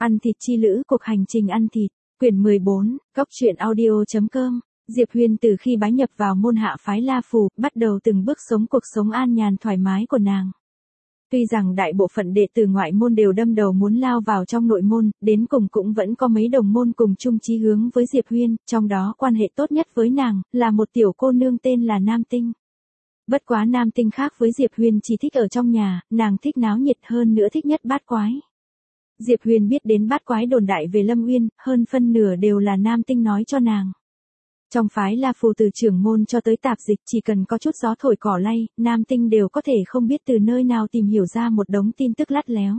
Ăn thịt chi lữ, cuộc hành trình ăn thịt, quyển 14, Cốc truyện audio.com. Diệp Huyên từ khi bái nhập vào môn hạ phái La Phù, bắt đầu từng bước sống cuộc sống an nhàn thoải mái của nàng. Tuy rằng đại bộ phận đệ tử ngoại môn đều đâm đầu muốn lao vào trong nội môn, đến cùng cũng vẫn có mấy đồng môn cùng chung chí hướng với Diệp Huyên, trong đó quan hệ tốt nhất với nàng, là một tiểu cô nương tên là Nam Tinh. Bất quá Nam Tinh khác với Diệp Huyên chỉ thích ở trong nhà, nàng thích náo nhiệt hơn nữa thích nhất bát quái. Diệp Huyên biết đến bát quái đồn đại về Lâm Uyên, hơn phân nửa đều là Nam Tinh nói cho nàng. Trong phái La Phù từ trưởng môn cho tới tạp dịch chỉ cần có chút gió thổi cỏ lay, Nam Tinh đều có thể không biết từ nơi nào tìm hiểu ra một đống tin tức lắt léo.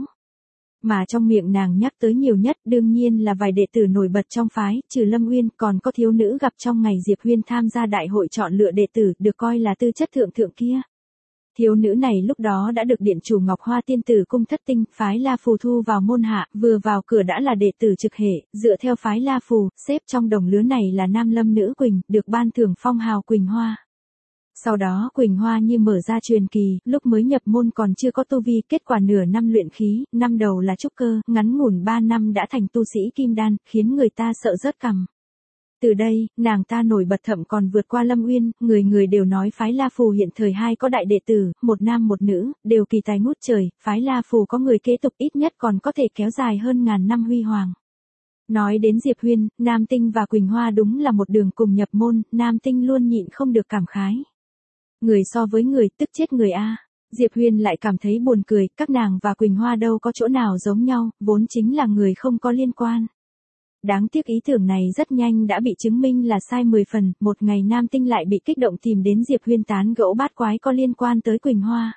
Mà trong miệng nàng nhắc tới nhiều nhất đương nhiên là vài đệ tử nổi bật trong phái, trừ Lâm Uyên còn có thiếu nữ gặp trong ngày Diệp Huyên tham gia đại hội chọn lựa đệ tử được coi là tư chất thượng thượng kia. Thiếu nữ này lúc đó đã được điện chủ Ngọc Hoa Tiên Tử cung thất tinh, phái La Phù thu vào môn hạ, vừa vào cửa đã là đệ tử trực hệ, dựa theo phái La Phù, xếp trong đồng lứa này là Nam Lâm nữ Quỳnh, được ban thưởng phong hào Quỳnh Hoa. Sau đó Quỳnh Hoa như mở ra truyền kỳ, lúc mới nhập môn còn chưa có tu vi, kết quả nửa năm luyện khí, năm đầu là trúc cơ, ngắn ngủn 3 năm đã thành tu sĩ kim đan, khiến người ta sợ rớt cằm. Từ đây, nàng ta nổi bật thậm còn vượt qua Lâm Uyên, người người đều nói phái La Phù hiện thời hai có đại đệ tử, một nam một nữ, đều kỳ tài ngút trời, phái La Phù có người kế tục ít nhất còn có thể kéo dài hơn ngàn năm huy hoàng. Nói đến Diệp Huyên, Nam Tinh và Quỳnh Hoa đúng là một đường cùng nhập môn, Nam Tinh luôn nhịn không được cảm khái. Người so với người, tức chết người a. Diệp Huyên lại cảm thấy buồn cười, các nàng và Quỳnh Hoa đâu có chỗ nào giống nhau, vốn chính là người không có liên quan. Đáng tiếc ý tưởng này rất nhanh đã bị chứng minh là sai 10 phần, một ngày Nam Tinh lại bị kích động tìm đến Diệp Huyên tán gẫu bát quái có liên quan tới Quỳnh Hoa.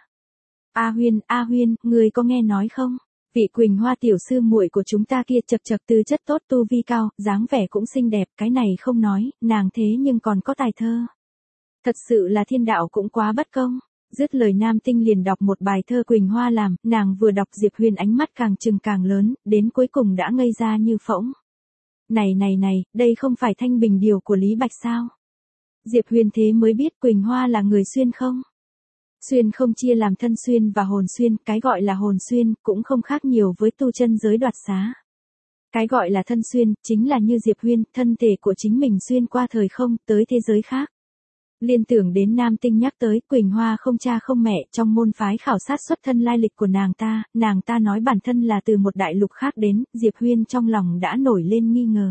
A Huyên, người có nghe nói không? Vị Quỳnh Hoa tiểu sư muội của chúng ta kia chật chật tư chất tốt tu vi cao, dáng vẻ cũng xinh đẹp, cái này không nói, nàng thế nhưng còn có tài thơ. Thật sự là thiên đạo cũng quá bất công. Dứt lời Nam Tinh liền đọc một bài thơ Quỳnh Hoa làm, nàng vừa đọc Diệp Huyên ánh mắt càng trừng càng lớn, đến cuối cùng đã ngây ra như phỗng. Này, đây không phải Thanh Bình điều của Lý Bạch sao? Diệp Huyên thế mới biết Quỳnh Hoa là người xuyên không? Xuyên không chia làm thân xuyên và hồn xuyên, cái gọi là hồn xuyên cũng không khác nhiều với tu chân giới đoạt xá. Cái gọi là thân xuyên, chính là như Diệp Huyên, thân thể của chính mình xuyên qua thời không, tới thế giới khác. Liên tưởng đến Nam Tinh nhắc tới, Quỳnh Hoa không cha không mẹ, trong môn phái khảo sát xuất thân lai lịch của nàng ta nói bản thân là từ một đại lục khác đến, Diệp Huyên trong lòng đã nổi lên nghi ngờ.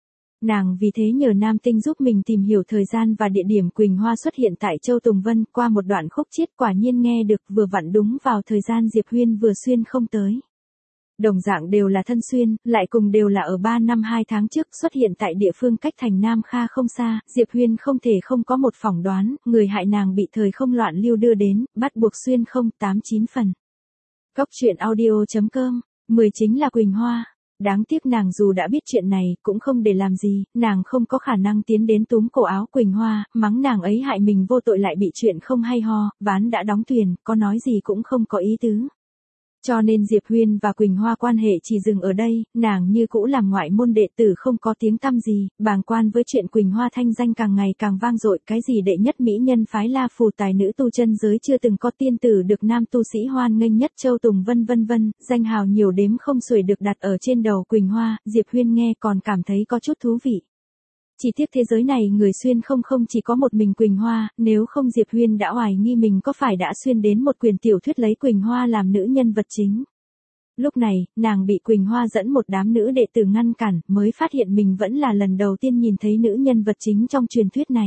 Nàng vì thế nhờ Nam Tinh giúp mình tìm hiểu thời gian và địa điểm Quỳnh Hoa xuất hiện tại Châu Tùng Vân, qua một đoạn khúc chiết quả nhiên nghe được vừa vặn đúng vào thời gian Diệp Huyên vừa xuyên không tới. Đồng dạng đều là thân xuyên, lại cùng đều là ở 3 năm 2 tháng trước xuất hiện tại địa phương cách thành Nam Kha không xa, Diệp Huyên không thể không có một phỏng đoán, người hại nàng bị thời không loạn lưu đưa đến, bắt buộc xuyên không 89 phần. Cốc truyện audio.com, 10 chính là Quỳnh Hoa. Đáng tiếc nàng dù đã biết chuyện này, cũng không để làm gì, nàng không có khả năng tiến đến túm cổ áo Quỳnh Hoa, mắng nàng ấy hại mình vô tội lại bị chuyện không hay ho, ván đã đóng thuyền, có nói gì cũng không có ý tứ. Cho nên Diệp Huyên và Quỳnh Hoa quan hệ chỉ dừng ở đây, nàng như cũ làm ngoại môn đệ tử không có tiếng tăm gì, bàng quan với chuyện Quỳnh Hoa thanh danh càng ngày càng vang dội, cái gì đệ nhất mỹ nhân phái La Phù tài nữ tu chân giới chưa từng có tiên tử được nam tu sĩ hoan nghênh nhất Châu Tùng vân, danh hào nhiều đếm không xuể được đặt ở trên đầu Quỳnh Hoa, Diệp Huyên nghe còn cảm thấy có chút thú vị. Chỉ tiếc thế giới này người xuyên không chỉ có một mình Quỳnh Hoa, nếu không Diệp Huyên đã hoài nghi mình có phải đã xuyên đến một quyển tiểu thuyết lấy Quỳnh Hoa làm nữ nhân vật chính. Lúc này, nàng bị Quỳnh Hoa dẫn một đám nữ đệ tử ngăn cản, mới phát hiện mình vẫn là lần đầu tiên nhìn thấy nữ nhân vật chính trong truyền thuyết này.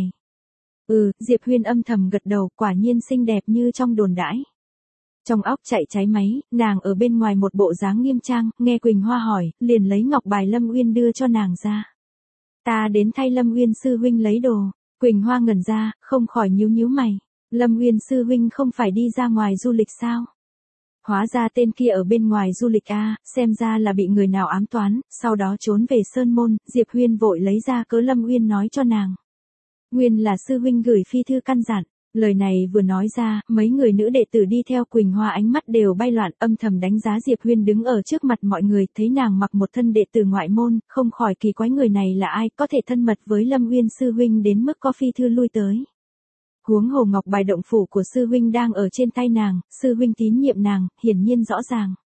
Diệp Huyên âm thầm gật đầu, quả nhiên xinh đẹp như trong đồn đãi. Trong óc chạy cháy máy, nàng ở bên ngoài một bộ dáng nghiêm trang, nghe Quỳnh Hoa hỏi, liền lấy ngọc bài Lâm Uyên đưa cho nàng ra. Ta đến thay Lâm Uyên sư huynh lấy đồ. Quỳnh Hoa ngẩn ra, không khỏi nhíu mày. Lâm Uyên sư huynh không phải đi ra ngoài du lịch sao? Hóa ra tên kia ở bên ngoài du lịch xem ra là bị người nào ám toán, sau đó trốn về Sơn Môn, Diệp Huyên vội lấy ra cớ Lâm Uyên nói cho nàng. Nguyên là sư huynh gửi phi thư căn dặn. Lời này vừa nói ra, mấy người nữ đệ tử đi theo Quỳnh Hoa ánh mắt đều bay loạn, âm thầm đánh giá Diệp Huyên đứng ở trước mặt mọi người, thấy nàng mặc một thân đệ tử ngoại môn, không khỏi kỳ quái người này là ai, có thể thân mật với Lâm Uyên sư huynh đến mức có phi thư lui tới. Huống hồ ngọc bài động phủ của sư huynh đang ở trên tay nàng, sư huynh tín nhiệm nàng, hiển nhiên rõ ràng.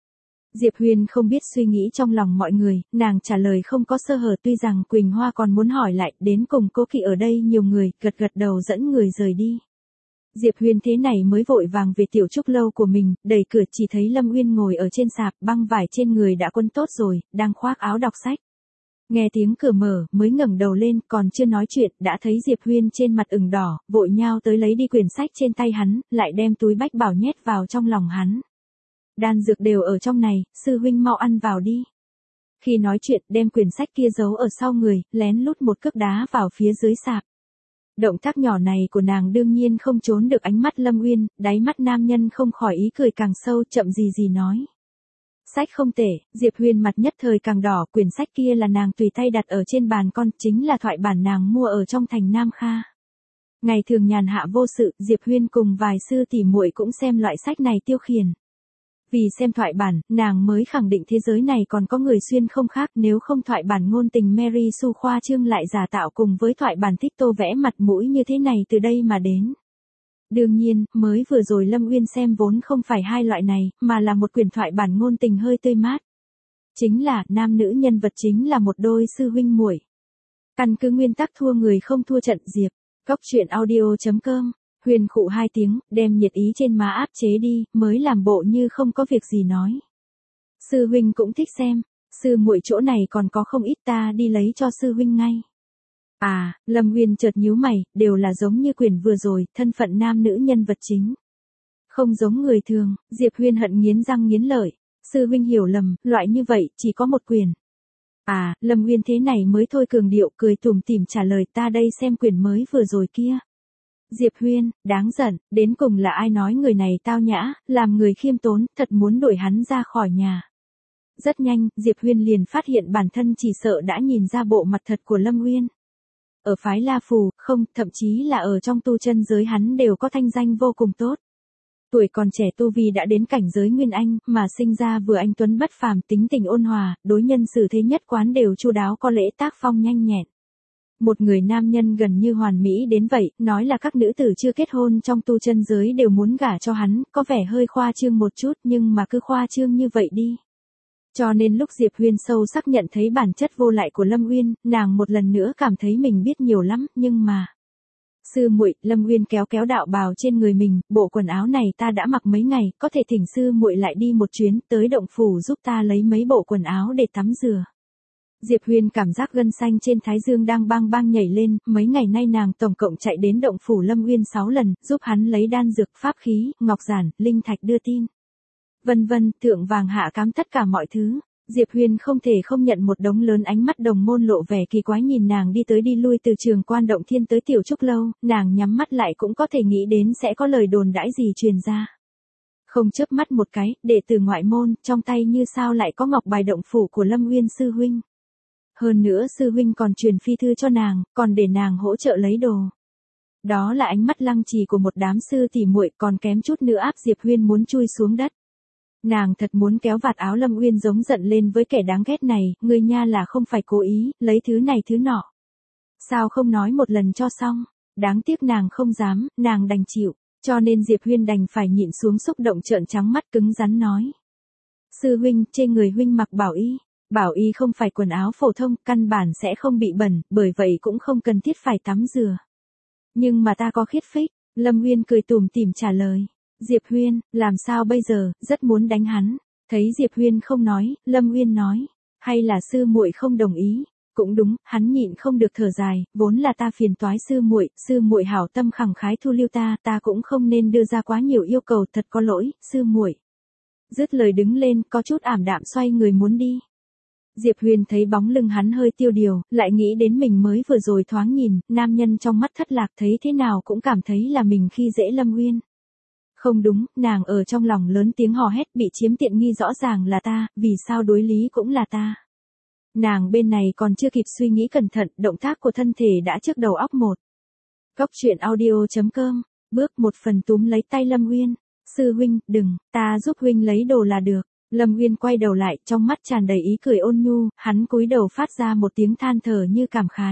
Diệp Huyên không biết suy nghĩ trong lòng mọi người, nàng trả lời không có sơ hở, tuy rằng Quỳnh Hoa còn muốn hỏi lại, đến cùng Cố Kỵ ở đây nhiều người, gật gật đầu dẫn người rời đi. Diệp Huyên thế này mới vội vàng về tiểu trúc lâu của mình, đẩy cửa chỉ thấy Lâm Uyên ngồi ở trên sạp, băng vải trên người đã quấn tốt rồi, đang khoác áo đọc sách. Nghe tiếng cửa mở, mới ngẩng đầu lên, còn chưa nói chuyện, đã thấy Diệp Huyên trên mặt ửng đỏ, vội nhao tới lấy đi quyển sách trên tay hắn, lại đem túi bách bảo nhét vào trong lòng hắn. Đan dược đều ở trong này, sư huynh mau ăn vào đi. Khi nói chuyện, đem quyển sách kia giấu ở sau người, lén lút một cước đá vào phía dưới sạp. Động tác nhỏ này của nàng đương nhiên không trốn được ánh mắt Lâm Uyên, đáy mắt nam nhân không khỏi ý cười càng sâu, chậm gì nói. Sách không tệ, Diệp Huyên mặt nhất thời càng đỏ, quyển sách kia là nàng tùy tay đặt ở trên bàn con, chính là thoại bản nàng mua ở trong thành Nam Kha. Ngày thường nhàn hạ vô sự, Diệp Huyên cùng vài sư tỷ muội cũng xem loại sách này tiêu khiển. Vì xem thoại bản, nàng mới khẳng định thế giới này còn có người xuyên không khác, nếu không thoại bản ngôn tình Mary Sue khoa trương lại giả tạo cùng với thoại bản thích tô vẽ mặt mũi như thế này từ đây mà đến. Đương nhiên, mới vừa rồi Lâm Uyên xem vốn không phải hai loại này, mà là một quyển thoại bản ngôn tình hơi tươi mát. Chính là, nam nữ nhân vật chính là một đôi sư huynh muội. Căn cứ nguyên tắc thua người không thua trận Diệp. Cóc truyện audio.com. Huyền khụ hai tiếng, đem nhiệt ý trên má áp chế đi, mới làm bộ như không có việc gì nói. Sư huynh cũng thích xem, sư muội chỗ này còn có không ít, ta đi lấy cho sư huynh ngay. À, Lâm Uyên chợt nhíu mày, đều là giống như quyển vừa rồi, thân phận nam nữ nhân vật chính. Không giống người thường, Diệp Huyên hận nghiến răng nghiến lợi. Sư huynh hiểu lầm, loại như vậy, chỉ có một quyển. À, Lâm Uyên thế này mới thôi cường điệu, cười tủm tỉm trả lời, ta đây xem quyển mới vừa rồi kia. Diệp Huyên, đáng giận, đến cùng là ai nói người này tao nhã, làm người khiêm tốn, thật muốn đuổi hắn ra khỏi nhà. Rất nhanh, Diệp Huyên liền phát hiện bản thân chỉ sợ đã nhìn ra bộ mặt thật của Lâm Uyên. Ở phái La Phù, không, thậm chí là ở trong tu chân giới hắn đều có thanh danh vô cùng tốt. Tuổi còn trẻ tu vi đã đến cảnh giới Nguyên Anh, mà sinh ra vừa anh tuấn bất phàm, tính tình ôn hòa, đối nhân xử thế nhất quán đều chu đáo, có lễ tác phong nhanh nhẹn. Một người nam nhân gần như hoàn mỹ đến vậy, nói là các nữ tử chưa kết hôn trong tu chân giới đều muốn gả cho hắn, có vẻ hơi khoa trương một chút nhưng mà cứ khoa trương như vậy đi. Cho nên lúc Diệp Huyên sâu sắc nhận thấy bản chất vô lại của Lâm Uyên, nàng một lần nữa cảm thấy mình biết nhiều lắm, nhưng mà... Sư muội, Lâm Uyên kéo kéo đạo bào trên người mình, bộ quần áo này ta đã mặc mấy ngày, có thể thỉnh sư muội lại đi một chuyến, tới động phủ giúp ta lấy mấy bộ quần áo để tắm rửa. Diệp Huyên cảm giác gân xanh trên thái dương đang bang bang nhảy lên, mấy ngày nay nàng tổng cộng chạy đến động phủ Lâm Uyên 6 lần, giúp hắn lấy đan dược, pháp khí, ngọc giản, linh thạch đưa tin. Vân vân, thượng vàng hạ cám tất cả mọi thứ. Diệp Huyên không thể không nhận một đống lớn ánh mắt đồng môn lộ vẻ kỳ quái nhìn nàng đi tới đi lui từ Trường Quan Động Thiên tới tiểu trúc lâu, nàng nhắm mắt lại cũng có thể nghĩ đến sẽ có lời đồn đãi gì truyền ra. Không chớp mắt một cái, đệ tử ngoại môn, trong tay như sao lại có ngọc bài động phủ của Lâm Uyên sư huynh. Hơn nữa sư huynh còn truyền phi thư cho nàng, còn để nàng hỗ trợ lấy đồ. Đó là ánh mắt lăng trì của một đám sư tỷ muội, còn kém chút nữa áp Diệp Huyên muốn chui xuống đất. Nàng thật muốn kéo vạt áo Lâm Uyên giống giận lên với kẻ đáng ghét này, ngươi nha là không phải cố ý, lấy thứ này thứ nọ. Sao không nói một lần cho xong, đáng tiếc nàng không dám, nàng đành chịu, cho nên Diệp Huyên đành phải nhịn xuống xúc động trợn trắng mắt cứng rắn nói. Sư huynh, trên người huynh mặc bảo y không phải quần áo phổ thông, căn bản sẽ không bị bẩn, bởi vậy cũng không cần thiết phải tắm rửa. Nhưng mà ta có khiết phích, Lâm Uyên cười tủm tỉm trả lời. Diệp Huyên, làm sao bây giờ, rất muốn đánh hắn. Thấy Diệp Huyên không nói, Lâm Uyên nói, hay là sư muội không đồng ý. Cũng đúng, hắn nhịn không được thở dài, vốn là ta phiền toái sư muội hảo tâm khẳng khái thu lưu ta cũng không nên đưa ra quá nhiều yêu cầu, thật có lỗi, sư muội. Dứt lời đứng lên, có chút ảm đạm xoay người muốn đi. Diệp Huyên thấy bóng lưng hắn hơi tiêu điều, lại nghĩ đến mình mới vừa rồi thoáng nhìn, nam nhân trong mắt thất lạc thấy thế nào cũng cảm thấy là mình khi dễ Lâm Uyên. Không đúng, nàng ở trong lòng lớn tiếng hò hét, bị chiếm tiện nghi rõ ràng là ta, vì sao đối lý cũng là ta. Nàng bên này còn chưa kịp suy nghĩ cẩn thận, động tác của thân thể đã trước đầu óc một. Cóc truyện audio.com, bước một phần túm lấy tay Lâm Uyên. Sư huynh, đừng, ta giúp huynh lấy đồ là được. Lâm Uyên quay đầu lại, trong mắt tràn đầy ý cười ôn nhu, hắn cúi đầu phát ra một tiếng than thở như cảm khái.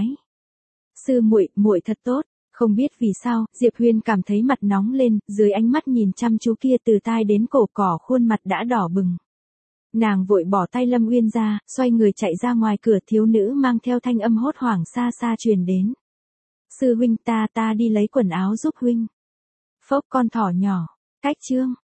Sư muội thật tốt. Không biết vì sao, Diệp Huyên cảm thấy mặt nóng lên, dưới ánh mắt nhìn chăm chú kia từ tai đến cổ cỏ khuôn mặt đã đỏ bừng. Nàng vội bỏ tay Lâm Uyên ra, xoay người chạy ra ngoài cửa, thiếu nữ mang theo thanh âm hốt hoảng xa xa truyền đến. Sư huynh, ta đi lấy quần áo giúp huynh. Phốc, con thỏ nhỏ. Cách chương.